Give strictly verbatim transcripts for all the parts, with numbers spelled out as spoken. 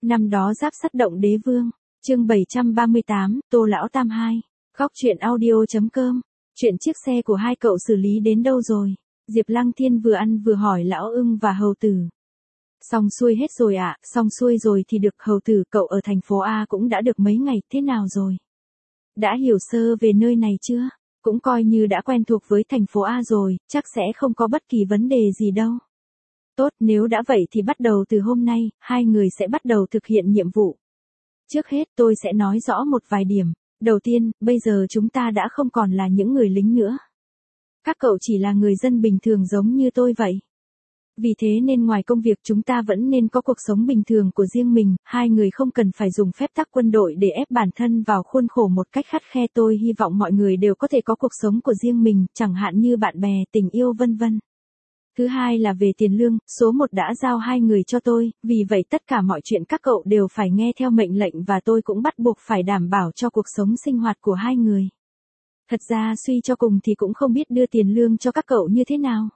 Năm đó Giáp Sắt động Đế Vương, chương bảy trăm ba mươi tám, Tô Lão Tam hai. Góc truyện audio.com. Chuyện chiếc xe của hai cậu xử lý đến đâu rồi? Diệp Lăng Thiên vừa ăn vừa hỏi Lão Ưng và Hầu Tử. Xong xuôi hết rồi ạ, à, xong xuôi rồi thì được. Hầu Tử, cậu ở thành phố A cũng đã được mấy ngày, thế nào rồi? Đã hiểu sơ về nơi này chưa? Cũng coi như đã quen thuộc với thành phố A rồi, chắc sẽ không có bất kỳ vấn đề gì đâu. Tốt, nếu đã vậy thì bắt đầu từ hôm nay, hai người sẽ bắt đầu thực hiện nhiệm vụ. Trước hết tôi sẽ nói rõ một vài điểm. Đầu tiên, bây giờ chúng ta đã không còn là những người lính nữa. Các cậu chỉ là người dân bình thường giống như tôi vậy. Vì thế nên ngoài công việc chúng ta vẫn nên có cuộc sống bình thường của riêng mình, hai người không cần phải dùng phép tắc quân đội để ép bản thân vào khuôn khổ một cách khắt khe. Tôi hy vọng mọi người đều có thể có cuộc sống của riêng mình, chẳng hạn như bạn bè, tình yêu vân vân. Thứ hai là về tiền lương, số một đã giao hai người cho tôi, vì vậy tất cả mọi chuyện các cậu đều phải nghe theo mệnh lệnh và tôi cũng bắt buộc phải đảm bảo cho cuộc sống sinh hoạt của hai người. Thật ra suy cho cùng thì cũng không biết đưa tiền lương cho các cậu như thế nào.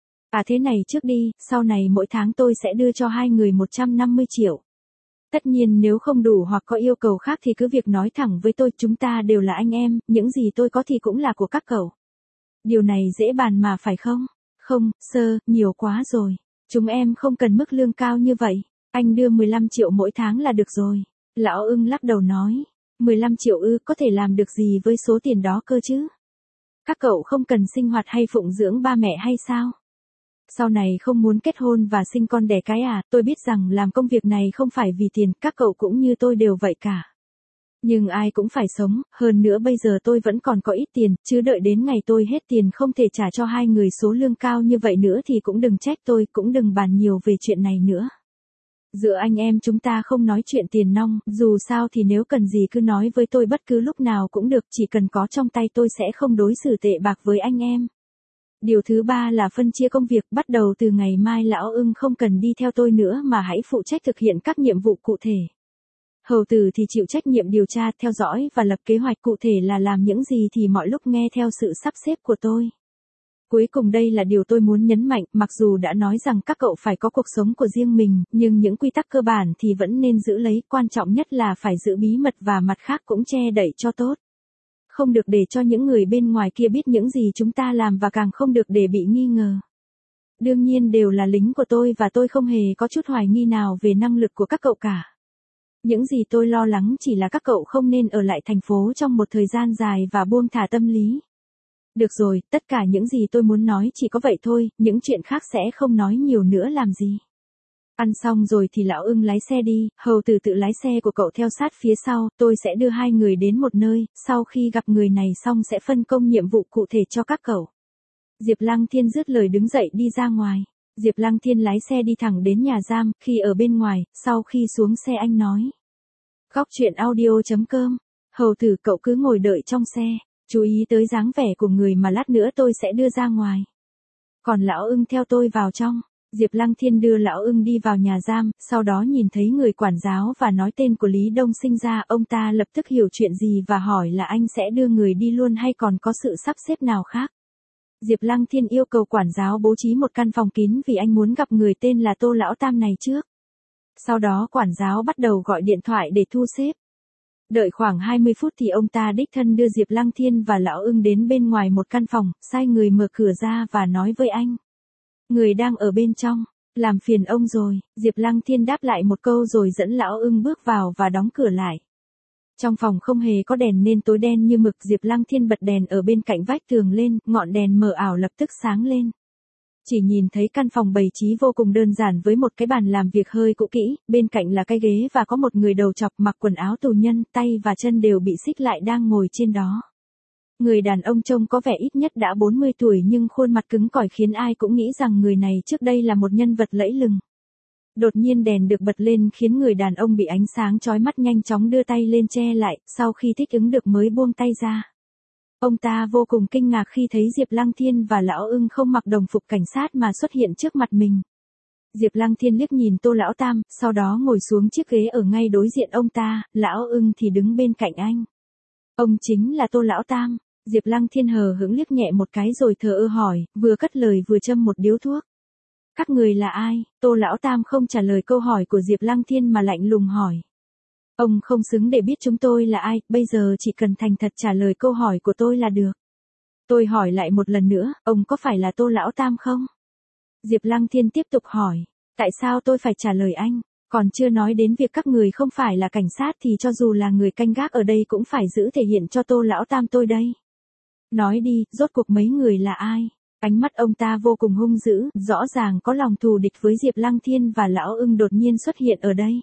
À thế này trước đi, sau này mỗi tháng tôi sẽ đưa cho hai người một trăm năm mươi triệu. Tất nhiên nếu không đủ hoặc có yêu cầu khác thì cứ việc nói thẳng với tôi, chúng ta đều là anh em, những gì tôi có thì cũng là của các cậu. Điều này dễ bàn mà phải không? Không, sơ, nhiều quá rồi. Chúng em không cần mức lương cao như vậy. Anh đưa mười lăm triệu mỗi tháng là được rồi. Lão Ưng lắc đầu nói. mười lăm triệu ư, có thể làm được gì với số tiền đó cơ chứ? Các cậu không cần sinh hoạt hay phụng dưỡng ba mẹ hay sao? Sau này không muốn kết hôn và sinh con đẻ cái à? Tôi biết rằng làm công việc này không phải vì tiền, các cậu cũng như tôi đều vậy cả. Nhưng ai cũng phải sống, hơn nữa bây giờ tôi vẫn còn có ít tiền, chứ đợi đến ngày tôi hết tiền không thể trả cho hai người số lương cao như vậy nữa thì cũng đừng trách tôi, cũng đừng bàn nhiều về chuyện này nữa. Giữa anh em chúng ta không nói chuyện tiền nong, dù sao thì nếu cần gì cứ nói với tôi bất cứ lúc nào cũng được, chỉ cần có trong tay tôi sẽ không đối xử tệ bạc với anh em. Điều thứ ba là phân chia công việc, bắt đầu từ ngày mai Lão Ưng không cần đi theo tôi nữa mà hãy phụ trách thực hiện các nhiệm vụ cụ thể. Hầu Tử thì chịu trách nhiệm điều tra, theo dõi và lập kế hoạch cụ thể là làm những gì thì mọi lúc nghe theo sự sắp xếp của tôi. Cuối cùng đây là điều tôi muốn nhấn mạnh, mặc dù đã nói rằng các cậu phải có cuộc sống của riêng mình, nhưng những quy tắc cơ bản thì vẫn nên giữ lấy, quan trọng nhất là phải giữ bí mật và mặt khác cũng che đậy cho tốt. Không được để cho những người bên ngoài kia biết những gì chúng ta làm và càng không được để bị nghi ngờ. Đương nhiên đều là lính của tôi và tôi không hề có chút hoài nghi nào về năng lực của các cậu cả. Những gì tôi lo lắng chỉ là các cậu không nên ở lại thành phố trong một thời gian dài và buông thả tâm lý. Được rồi, tất cả những gì tôi muốn nói chỉ có vậy thôi, những chuyện khác sẽ không nói nhiều nữa làm gì. Ăn xong rồi thì Lão Ưng lái xe đi, Hầu Tử tự lái xe của cậu theo sát phía sau, tôi sẽ đưa hai người đến một nơi, sau khi gặp người này xong sẽ phân công nhiệm vụ cụ thể cho các cậu. Diệp Lăng Thiên dứt lời đứng dậy đi ra ngoài. Diệp Lăng Thiên lái xe đi thẳng đến nhà giam, khi ở bên ngoài, sau khi xuống xe anh nói. Góc truyện audio.com. Hầu Tử, cậu cứ ngồi đợi trong xe, chú ý tới dáng vẻ của người mà lát nữa tôi sẽ đưa ra ngoài. Còn Lão Ưng theo tôi vào trong. Diệp Lăng Thiên đưa Lão Ưng đi vào nhà giam, sau đó nhìn thấy người quản giáo và nói tên của Lý Đông Sinh ra, ông ta lập tức hiểu chuyện gì và hỏi là anh sẽ đưa người đi luôn hay còn có sự sắp xếp nào khác. Diệp Lăng Thiên yêu cầu quản giáo bố trí một căn phòng kín vì anh muốn gặp người tên là Tô Lão Tam này trước. Sau đó quản giáo bắt đầu gọi điện thoại để thu xếp. Đợi khoảng hai mươi phút thì ông ta đích thân đưa Diệp Lăng Thiên và Lão Ưng đến bên ngoài một căn phòng, sai người mở cửa ra và nói với anh. Người đang ở bên trong, làm phiền ông rồi. Diệp Lăng Thiên đáp lại một câu rồi dẫn Lão Ưng bước vào và đóng cửa lại. Trong phòng không hề có đèn nên tối đen như mực. Diệp Lăng Thiên bật đèn ở bên cạnh vách tường lên, ngọn đèn mờ ảo lập tức sáng lên. Chỉ nhìn thấy căn phòng bày trí vô cùng đơn giản với một cái bàn làm việc hơi cũ kỹ, bên cạnh là cái ghế và có một người đầu chọc mặc quần áo tù nhân, tay và chân đều bị xích lại đang ngồi trên đó. Người đàn ông trông có vẻ ít nhất đã bốn mươi tuổi nhưng khuôn mặt cứng cỏi khiến ai cũng nghĩ rằng người này trước đây là một nhân vật lẫy lừng. Đột nhiên đèn được bật lên khiến người đàn ông bị ánh sáng chói mắt nhanh chóng đưa tay lên che lại, sau khi thích ứng được mới buông tay ra. Ông ta vô cùng kinh ngạc khi thấy Diệp Lăng Thiên và Lão Ưng không mặc đồng phục cảnh sát mà xuất hiện trước mặt mình. Diệp Lăng Thiên liếc nhìn Tô Lão Tam, sau đó ngồi xuống chiếc ghế ở ngay đối diện ông ta, Lão Ưng thì đứng bên cạnh anh. Ông chính là Tô Lão Tam. Diệp Lăng Thiên hờ hững liếc nhẹ một cái rồi thờ ơ hỏi, vừa cất lời vừa châm một điếu thuốc. Các người là ai? Tô Lão Tam không trả lời câu hỏi của Diệp Lăng Thiên mà lạnh lùng hỏi. Ông không xứng để biết chúng tôi là ai, bây giờ chỉ cần thành thật trả lời câu hỏi của tôi là được. Tôi hỏi lại một lần nữa, ông có phải là Tô Lão Tam không? Diệp Lăng Thiên tiếp tục hỏi. Tại sao tôi phải trả lời anh? Còn chưa nói đến việc các người không phải là cảnh sát thì cho dù là người canh gác ở đây cũng phải giữ thể hiện cho Tô Lão Tam tôi đây. Nói đi, rốt cuộc mấy người là ai? Ánh mắt ông ta vô cùng hung dữ, rõ ràng có lòng thù địch với Diệp Lăng Thiên và Lão Ưng đột nhiên xuất hiện ở đây.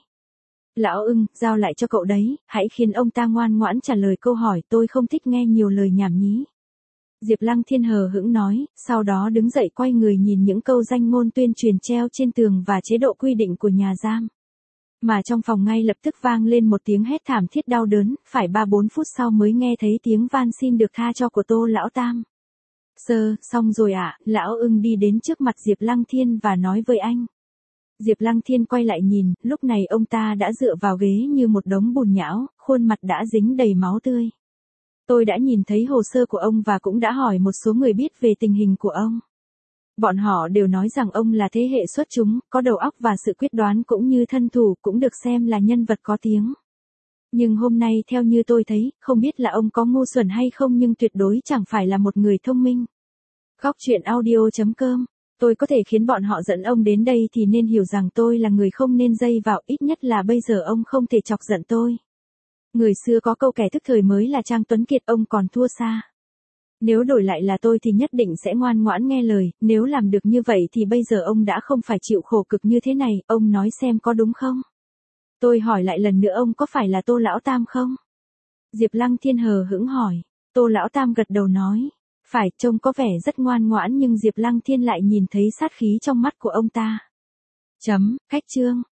Lão Ưng, giao lại cho cậu đấy, hãy khiến ông ta ngoan ngoãn trả lời câu hỏi, tôi không thích nghe nhiều lời nhảm nhí. Diệp Lăng Thiên hờ hững nói, sau đó đứng dậy quay người nhìn những câu danh ngôn tuyên truyền treo trên tường và chế độ quy định của nhà giam. Mà trong phòng ngay lập tức vang lên một tiếng hét thảm thiết đau đớn, phải ba bốn phút sau mới nghe thấy tiếng van xin được tha cho của Tô Lão Tam. Sơ, xong rồi ạ, à, Lão Ưng đi đến trước mặt Diệp Lăng Thiên và nói với anh. Diệp Lăng Thiên quay lại nhìn, lúc này ông ta đã dựa vào ghế như một đống bùn nhão, khuôn mặt đã dính đầy máu tươi. Tôi đã nhìn thấy hồ sơ của ông và cũng đã hỏi một số người biết về tình hình của ông. Bọn họ đều nói rằng ông là thế hệ xuất chúng, có đầu óc và sự quyết đoán cũng như thân thủ, cũng được xem là nhân vật có tiếng. Nhưng hôm nay theo như tôi thấy, không biết là ông có ngu xuẩn hay không nhưng tuyệt đối chẳng phải là một người thông minh. Góc truyện audio chấm com. Tôi có thể khiến bọn họ dẫn ông đến đây thì nên hiểu rằng tôi là người không nên dây vào, ít nhất là bây giờ ông không thể chọc giận tôi. Người xưa có câu kẻ thức thời mới là Trang Tuấn Kiệt, ông còn thua xa. Nếu đổi lại là tôi thì nhất định sẽ ngoan ngoãn nghe lời, nếu làm được như vậy thì bây giờ ông đã không phải chịu khổ cực như thế này, ông nói xem có đúng không? Tôi hỏi lại lần nữa, ông có phải là Tô Lão Tam không? Diệp Lăng Thiên hờ hững hỏi. Tô Lão Tam gật đầu nói. Phải, trông có vẻ rất ngoan ngoãn nhưng Diệp Lăng Thiên lại nhìn thấy sát khí trong mắt của ông ta. Chấm, cách chương.